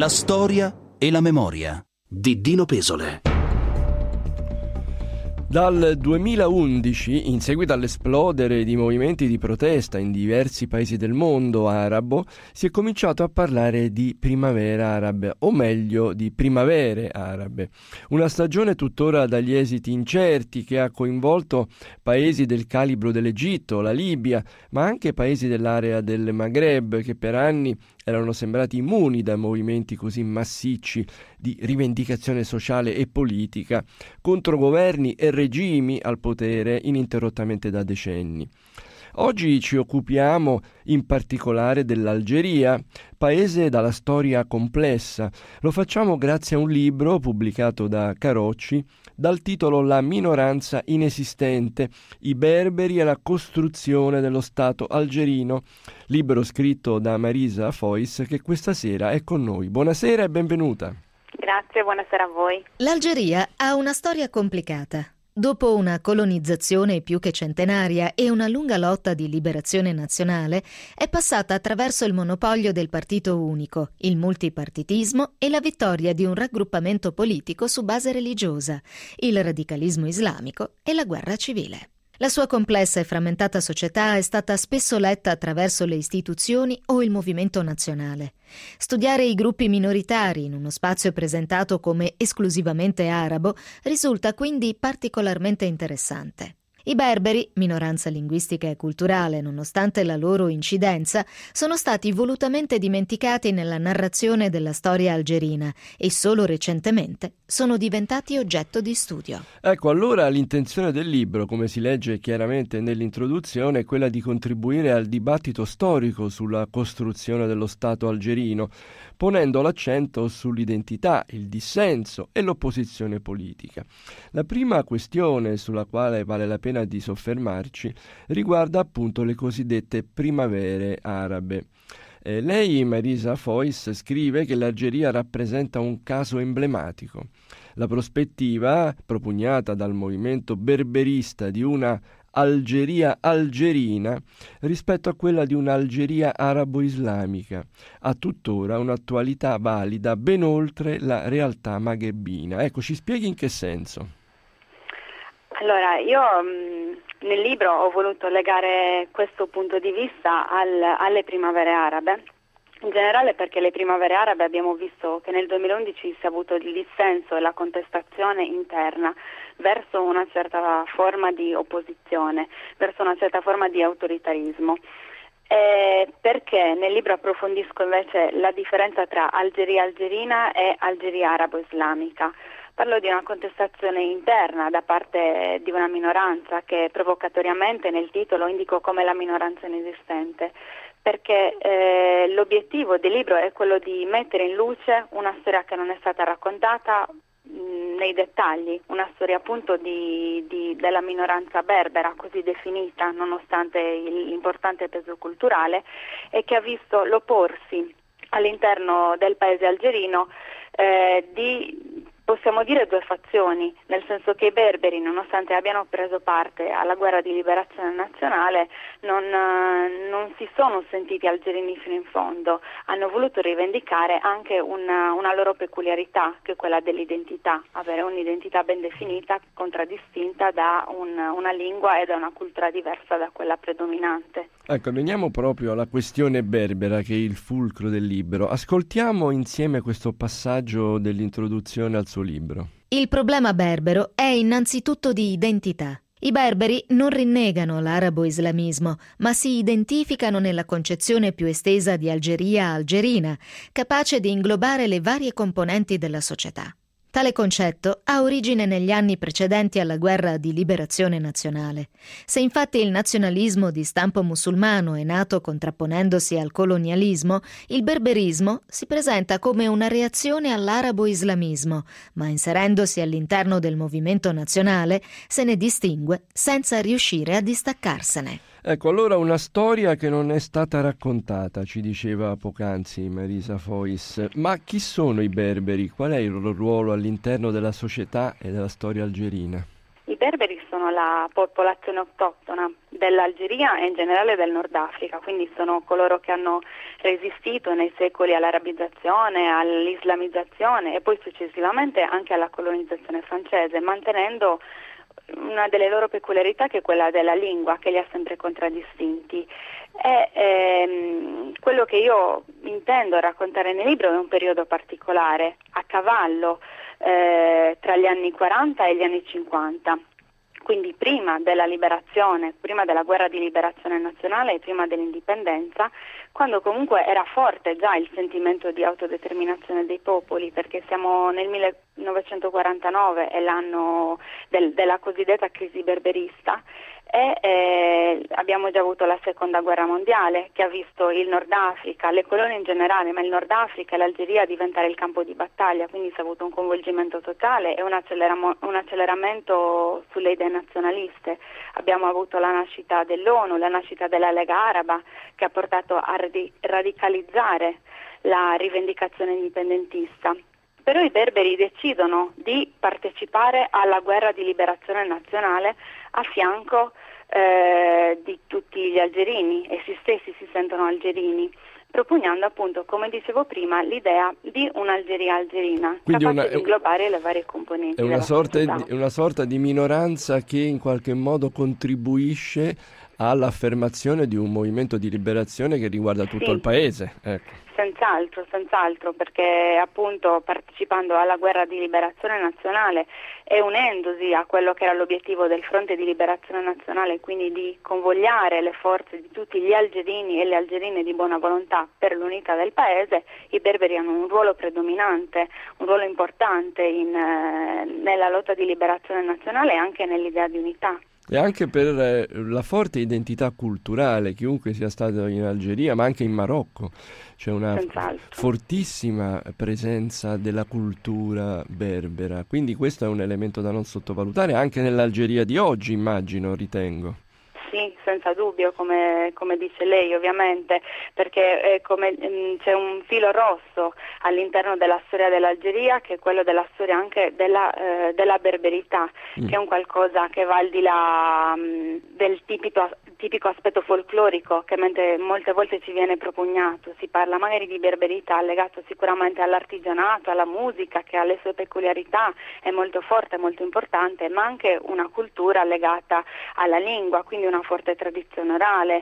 La storia e la memoria di Dino Pesole. Dal 2011, in seguito all'esplodere di movimenti di protesta in diversi paesi del mondo arabo, si è cominciato a parlare di primavera arabe, o meglio di primavere arabe. Una stagione tuttora dagli esiti incerti che ha coinvolto paesi del calibro dell'Egitto, la Libia, ma anche paesi dell'area del Maghreb che per anni erano sembrati immuni da movimenti così massicci di rivendicazione sociale e politica contro governi e regimi al potere ininterrottamente da decenni. Oggi ci occupiamo in particolare dell'Algeria, paese dalla storia complessa. Lo facciamo grazie a un libro pubblicato da Carocci dal titolo La minoranza inesistente, i berberi e la costruzione dello Stato algerino, libro scritto da Marisa Fois che questa sera è con noi. Buonasera e benvenuta. Grazie, buonasera a voi. L'Algeria ha una storia complicata. Dopo una colonizzazione più che centenaria e una lunga lotta di liberazione nazionale, è passata attraverso il monopolio del partito unico, il multipartitismo e la vittoria di un raggruppamento politico su base religiosa, il radicalismo islamico e la guerra civile. La sua complessa e frammentata società è stata spesso letta attraverso le istituzioni o il movimento nazionale. Studiare i gruppi minoritari in uno spazio presentato come esclusivamente arabo risulta quindi particolarmente interessante. I berberi, minoranza linguistica e culturale nonostante la loro incidenza, sono stati volutamente dimenticati nella narrazione della storia algerina e solo recentemente sono diventati oggetto di studio. Ecco, allora l'intenzione del libro, come si legge chiaramente nell'introduzione, è quella di contribuire al dibattito storico sulla costruzione dello Stato algerino, ponendo l'accento sull'identità, il dissenso e l'opposizione politica. La prima questione sulla quale vale la pena di soffermarci riguarda appunto le cosiddette primavere arabe. Lei, Marisa Fois, scrive che l'Algeria rappresenta un caso emblematico. La prospettiva, propugnata dal movimento berberista di una Algeria algerina rispetto a quella di un'Algeria arabo-islamica, ha tuttora un'attualità valida ben oltre la realtà magrebina. Ecco, ci spieghi in che senso? Allora, io nel libro ho voluto legare questo punto di vista alle primavere arabe, in generale perché le primavere arabe abbiamo visto che nel 2011 si è avuto il dissenso e la contestazione interna verso una certa forma di opposizione, verso una certa forma di autoritarismo. Perché nel libro approfondisco invece la differenza tra Algeria algerina e Algeria arabo-islamica. Parlo di una contestazione interna da parte di una minoranza che provocatoriamente nel titolo indico come la minoranza inesistente, perché l'obiettivo del libro è quello di mettere in luce una storia che non è stata raccontata nei dettagli, una storia appunto della minoranza berbera così definita nonostante l'importante peso culturale e che ha visto l'opporsi all'interno del paese algerino possiamo dire due fazioni, nel senso che i berberi, nonostante abbiano preso parte alla guerra di liberazione nazionale, non si sono sentiti algerini fino in fondo, hanno voluto rivendicare anche una loro peculiarità, che è quella dell'identità, avere un'identità ben definita, contraddistinta da una lingua e da una cultura diversa da quella predominante. Ecco, veniamo proprio alla questione berbera, che è il fulcro del libro. Ascoltiamo insieme questo passaggio dell'introduzione al suo libro. Il problema berbero è innanzitutto di identità. I berberi non rinnegano l'arabo-islamismo, ma si identificano nella concezione più estesa di Algeria algerina, capace di inglobare le varie componenti della società. Tale concetto ha origine negli anni precedenti alla guerra di liberazione nazionale. Se infatti il nazionalismo di stampo musulmano è nato contrapponendosi al colonialismo, il berberismo si presenta come una reazione all'arabo-islamismo, ma inserendosi all'interno del movimento nazionale se ne distingue senza riuscire a distaccarsene. Ecco, allora una storia che non è stata raccontata, ci diceva poc'anzi Marisa Fois. Ma chi sono i berberi? Qual è il loro ruolo all'interno della società e della storia algerina? I berberi sono la popolazione autoctona dell'Algeria e in generale del Nord Africa, quindi sono coloro che hanno resistito nei secoli all'arabizzazione, all'islamizzazione e poi successivamente anche alla colonizzazione francese, mantenendo una delle loro peculiarità, che è quella della lingua, che li ha sempre contraddistinti. E quello che io intendo raccontare nel libro è un periodo particolare, a cavallo tra gli anni 40 e gli anni 50. Quindi prima della liberazione, prima della guerra di liberazione nazionale e prima dell'indipendenza, quando comunque era forte già il sentimento di autodeterminazione dei popoli, perché siamo nel 1949, è l'anno della cosiddetta crisi berberista, e abbiamo già avuto la seconda guerra mondiale, che ha visto il Nord Africa, le colonie in generale, ma il Nord Africa e l'Algeria diventare il campo di battaglia, quindi si è avuto un coinvolgimento totale e un acceleramento sulle idee nazionaliste. Abbiamo avuto la nascita dell'ONU, la nascita della Lega Araba, che ha portato a radicalizzare la rivendicazione indipendentista. Però i berberi decidono di partecipare alla guerra di liberazione nazionale a fianco di tutti gli algerini, essi stessi si sentono algerini, propugnando appunto, come dicevo prima, l'idea di un'Algeria algerina, quindi capace di inglobare le varie componenti è una della sorta di minoranza che in qualche modo contribuisce all'affermazione di un movimento di liberazione che riguarda tutto il paese. Ecco. Senz'altro, perché appunto partecipando alla guerra di liberazione nazionale e unendosi a quello che era l'obiettivo del fronte di liberazione nazionale, quindi di convogliare le forze di tutti gli algerini e le algerine di buona volontà per l'unità del paese, i berberi hanno un ruolo predominante, un ruolo importante nella lotta di liberazione nazionale e anche nell'idea di unità. E anche per la forte identità culturale, chiunque sia stato in Algeria, ma anche in Marocco, c'è una fortissima presenza della cultura berbera, quindi questo è un elemento da non sottovalutare anche nell'Algeria di oggi, immagino, ritengo. Sì, senza dubbio, come dice lei ovviamente, perché c'è un filo rosso all'interno della storia dell'Algeria, che è quello della storia anche della berberità, che è un qualcosa che va al di là del tipico aspetto folclorico che molte volte ci viene propugnato. Si parla magari di berberità legato sicuramente all'artigianato, alla musica, che ha le sue peculiarità, è molto forte, molto importante, ma anche una cultura legata alla lingua, quindi una forte tradizione orale,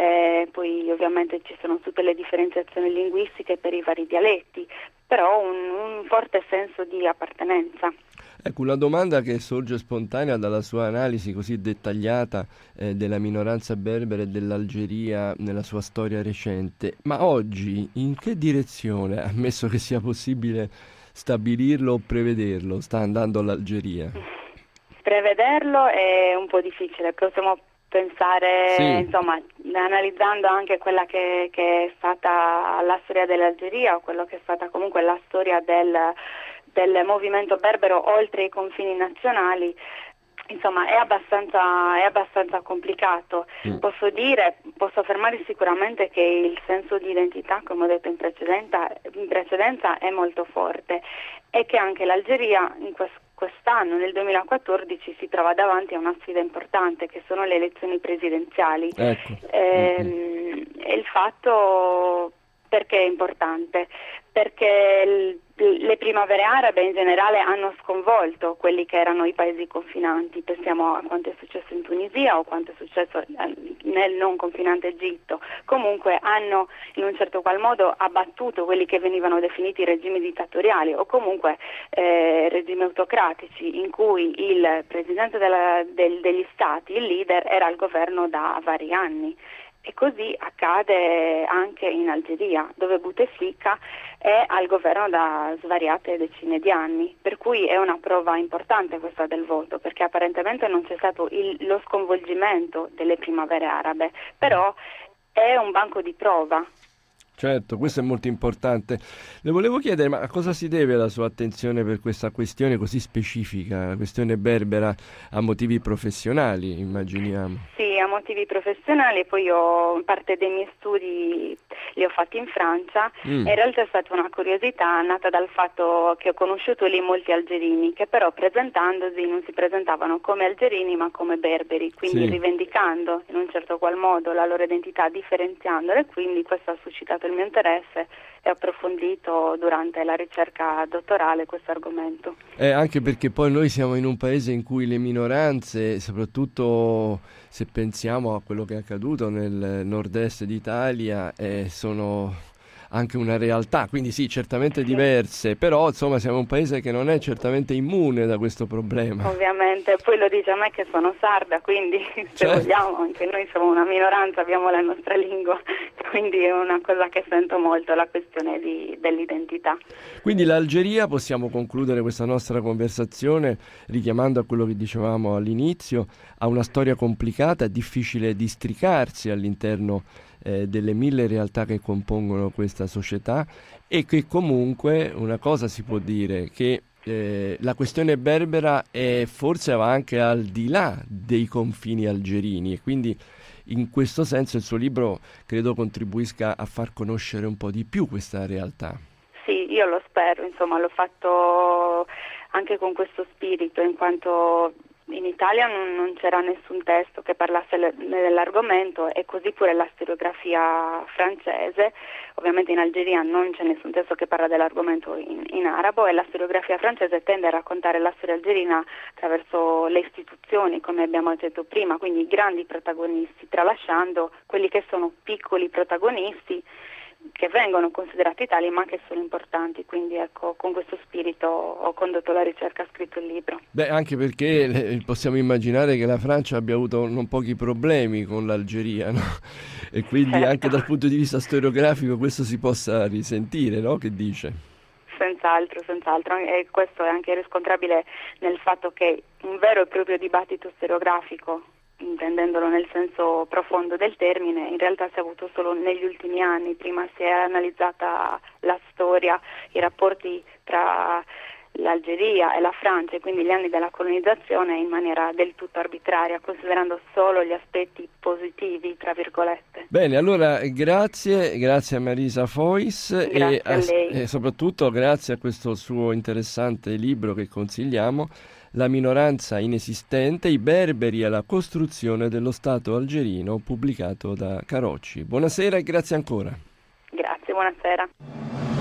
poi ovviamente ci sono tutte le differenziazioni linguistiche per i vari dialetti, però un forte senso di appartenenza. Ecco, una domanda che sorge spontanea dalla sua analisi così dettagliata della minoranza berbere dell'Algeria nella sua storia recente, ma oggi in che direzione, ammesso che sia possibile stabilirlo o prevederlo, sta andando l'Algeria? Prevederlo è un po' difficile, possiamo pensare, insomma, analizzando anche quella che è stata la storia dell'Algeria, o quello che è stata comunque la storia del movimento berbero oltre i confini nazionali, insomma è abbastanza complicato. Posso affermare sicuramente che il senso di identità, come ho detto in precedenza, è molto forte, e che anche l'Algeria quest'anno, nel 2014, si trova davanti a una sfida importante, che sono le elezioni presidenziali. Ecco. E il fatto perché è importante? Perché le primavere arabe in generale hanno sconvolto quelli che erano i paesi confinanti. Pensiamo a quanto è successo in Tunisia o quanto è successo nel non confinante Egitto. Comunque hanno in un certo qual modo abbattuto quelli che venivano definiti regimi dittatoriali o comunque regimi autocratici, in cui il presidente degli stati, il leader, era al governo da vari anni. E così accade anche in Algeria, dove Bouteflika è al governo da svariate decine di anni, per cui è una prova importante questa del voto, perché apparentemente non c'è stato lo sconvolgimento delle primavere arabe, però è un banco di prova. Certo, questo è molto importante. Le volevo chiedere, ma a cosa si deve la sua attenzione per questa questione così specifica, la questione berbera, a motivi professionali, immaginiamo? Sì, a motivi professionali, poi io parte dei miei studi li ho fatti in Francia e in realtà è stata una curiosità nata dal fatto che ho conosciuto lì molti algerini che però presentandosi non si presentavano come algerini ma come berberi, quindi Sì. rivendicando in un certo qual modo la loro identità, differenziandola, e quindi questo ha suscitato il mio interesse e ho approfondito durante la ricerca dottorale questo argomento. Anche perché poi noi siamo in un paese in cui le minoranze, soprattutto se pensiamo a quello che è accaduto nel nord-est d'Italia, sono anche una realtà, quindi sì, certamente diverse, però insomma siamo un paese che non è certamente immune da questo problema. Ovviamente, poi lo dice a me che sono sarda, quindi se Certo. vogliamo, anche noi siamo una minoranza, abbiamo la nostra lingua, quindi è una cosa che sento molto, la questione dell'identità. Quindi l'Algeria, possiamo concludere questa nostra conversazione richiamando a quello che dicevamo all'inizio, ha una storia complicata, difficile districarsi all'interno delle mille realtà che compongono questa società, e che comunque una cosa si può dire, che la questione berbera forse va anche al di là dei confini algerini, e quindi in questo senso il suo libro credo contribuisca a far conoscere un po' di più questa realtà. Sì, io lo spero, insomma, l'ho fatto anche con questo spirito, in quanto in Italia non c'era nessun testo che parlasse dell'argomento, e così pure la storiografia francese. Ovviamente in Algeria non c'è nessun testo che parla dell'argomento in arabo, e la storiografia francese tende a raccontare la storia algerina attraverso le istituzioni, come abbiamo detto prima, quindi i grandi protagonisti, tralasciando quelli che sono piccoli protagonisti che vengono considerati tali ma che sono importanti. Quindi ecco, con questo spirito ho condotto la ricerca, ho scritto il libro. Beh, anche perché possiamo immaginare che la Francia abbia avuto non pochi problemi con l'Algeria, no? E quindi Certo. anche dal punto di vista storiografico questo si possa risentire, no? Che dice? Senz'altro, e questo è anche riscontrabile nel fatto che un vero e proprio dibattito storiografico, intendendolo nel senso profondo del termine, in realtà si è avuto solo negli ultimi anni. Prima si è analizzata la storia, i rapporti tra l'Algeria e la Francia, e quindi gli anni della colonizzazione, in maniera del tutto arbitraria, considerando solo gli aspetti positivi, tra virgolette. Bene, allora grazie a Marisa Fois Grazie a lei. e soprattutto grazie a questo suo interessante libro che consigliamo, La minoranza inesistente, i berberi alla costruzione dello Stato algerino, pubblicato da Carocci. Buonasera e grazie ancora. Grazie, buonasera.